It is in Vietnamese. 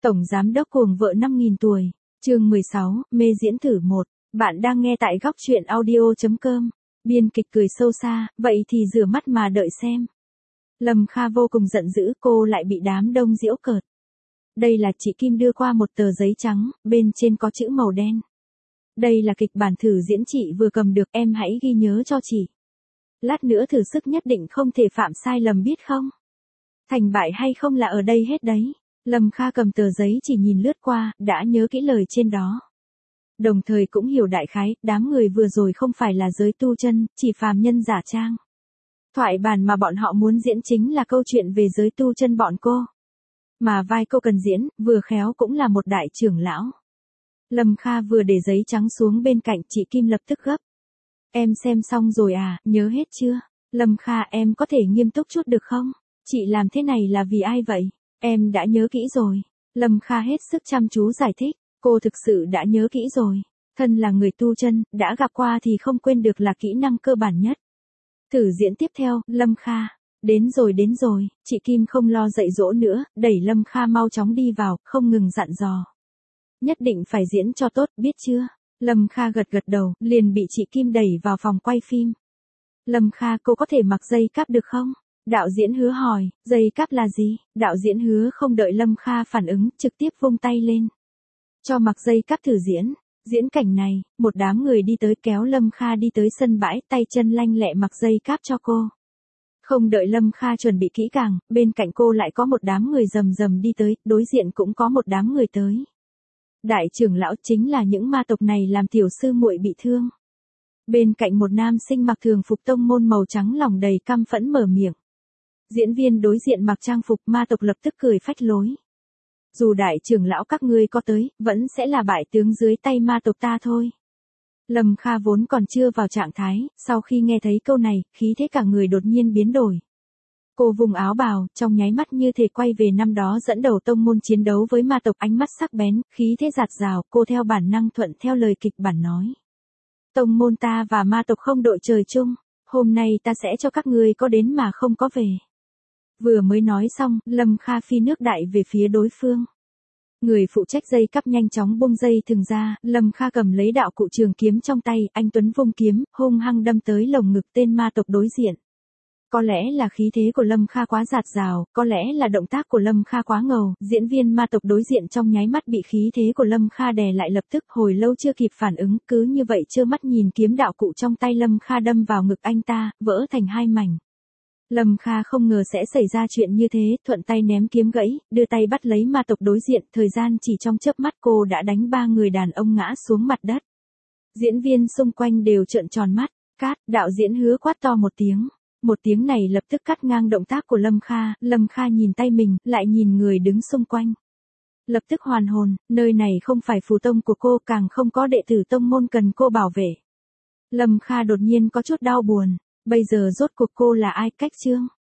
Tổng giám đốc cuồng vợ 5.000 tuổi, chương 16, mê diễn thử 1. Bạn đang nghe tại góc truyện audio.com. Biên kịch cười sâu xa, vậy thì rửa mắt mà đợi xem. Lâm Kha vô cùng giận dữ, cô lại bị đám đông giễu cợt. Đây là chị Kim đưa qua một tờ giấy trắng, bên trên có chữ màu đen. Đây là kịch bản thử diễn chị vừa cầm được, em hãy ghi nhớ cho chị. Lát nữa thử sức nhất định không thể phạm sai lầm biết không? Thành bại hay không là ở đây hết đấy. Lâm Kha cầm tờ giấy chỉ nhìn lướt qua, đã nhớ kỹ lời trên đó. Đồng thời cũng hiểu đại khái, đám người vừa rồi không phải là giới tu chân, chỉ phàm nhân giả trang. Thoại bản mà bọn họ muốn diễn chính là câu chuyện về giới tu chân bọn cô. Mà vai cô cần diễn, vừa khéo cũng là một đại trưởng lão. Lâm Kha vừa để giấy trắng xuống bên cạnh, chị Kim lập tức gấp. Em xem xong rồi à, nhớ hết chưa? Lâm Kha, em có thể nghiêm túc chút được không? Chị làm thế này là vì ai vậy? Em đã nhớ kỹ rồi. Lâm Kha hết sức chăm chú giải thích. Cô thực sự đã nhớ kỹ rồi. Thân là người tu chân, đã gặp qua thì không quên được là kỹ năng cơ bản nhất. Thử diễn tiếp theo, Lâm Kha. Đến rồi, chị Kim không lo dạy dỗ nữa, đẩy Lâm Kha mau chóng đi vào, không ngừng dặn dò. Nhất định phải diễn cho tốt, biết chưa? Lâm Kha gật đầu, liền bị chị Kim đẩy vào phòng quay phim. Lâm Kha, cô có thể mặc dây cáp được không? Đạo diễn Hứa hỏi, dây cáp là gì? Đạo diễn Hứa không đợi Lâm Kha phản ứng, trực tiếp vung tay lên. Cho mặc dây cáp thử diễn. Diễn cảnh này, một đám người đi tới kéo Lâm Kha đi tới sân bãi, tay chân lanh lẹ mặc dây cáp cho cô. Không đợi Lâm Kha chuẩn bị kỹ càng, bên cạnh cô lại có một đám người rầm đi tới, đối diện cũng có một đám người tới. Đại trưởng lão chính là những ma tộc này làm tiểu sư muội bị thương. Bên cạnh một nam sinh mặc thường phục tông môn màu trắng lòng đầy căm phẫn mở miệng. Diễn viên đối diện mặc trang phục ma tộc lập tức cười phách lối. Dù đại trưởng lão các ngươi có tới, vẫn sẽ là bại tướng dưới tay ma tộc ta thôi. Lâm Kha vốn còn chưa vào trạng thái, sau khi nghe thấy câu này, khí thế cả người đột nhiên biến đổi. Cô vùng áo bào, trong nháy mắt như thể quay về năm đó dẫn đầu tông môn chiến đấu với ma tộc, ánh mắt sắc bén, khí thế dạt dào, cô theo bản năng thuận theo lời kịch bản nói. Tông môn ta và ma tộc không đội trời chung, hôm nay ta sẽ cho các ngươi có đến mà không có về. Vừa mới nói xong, Lâm Kha phi nước đại về phía đối phương. Người phụ trách dây cáp nhanh chóng buông dây thừng ra, Lâm Kha cầm lấy đạo cụ trường kiếm trong tay, anh tuấn vung kiếm, hung hăng đâm tới lồng ngực tên ma tộc đối diện. Có lẽ là khí thế của Lâm Kha quá dạt dào, có lẽ là động tác của Lâm Kha quá ngầu, diễn viên ma tộc đối diện trong nháy mắt bị khí thế của Lâm Kha đè lại, lập tức hồi lâu chưa kịp phản ứng, cứ như vậy trơ mắt nhìn kiếm đạo cụ trong tay Lâm Kha đâm vào ngực anh ta, vỡ thành hai mảnh. Lâm Kha không ngờ sẽ xảy ra chuyện như thế, thuận tay ném kiếm gãy, đưa tay bắt lấy ma tộc đối diện, thời gian chỉ trong chớp mắt cô đã đánh 3 người đàn ông ngã xuống mặt đất. Diễn viên xung quanh đều trợn tròn mắt, cát, đạo diễn Hứa quát to một tiếng. Một tiếng này lập tức cắt ngang động tác của Lâm Kha nhìn tay mình, lại nhìn người đứng xung quanh. Lập tức hoàn hồn, nơi này không phải phù tông của cô, càng không có đệ tử tông môn cần cô bảo vệ. Lâm Kha đột nhiên có chút đau buồn. Bây giờ rốt cuộc cô là ai? Cách chương.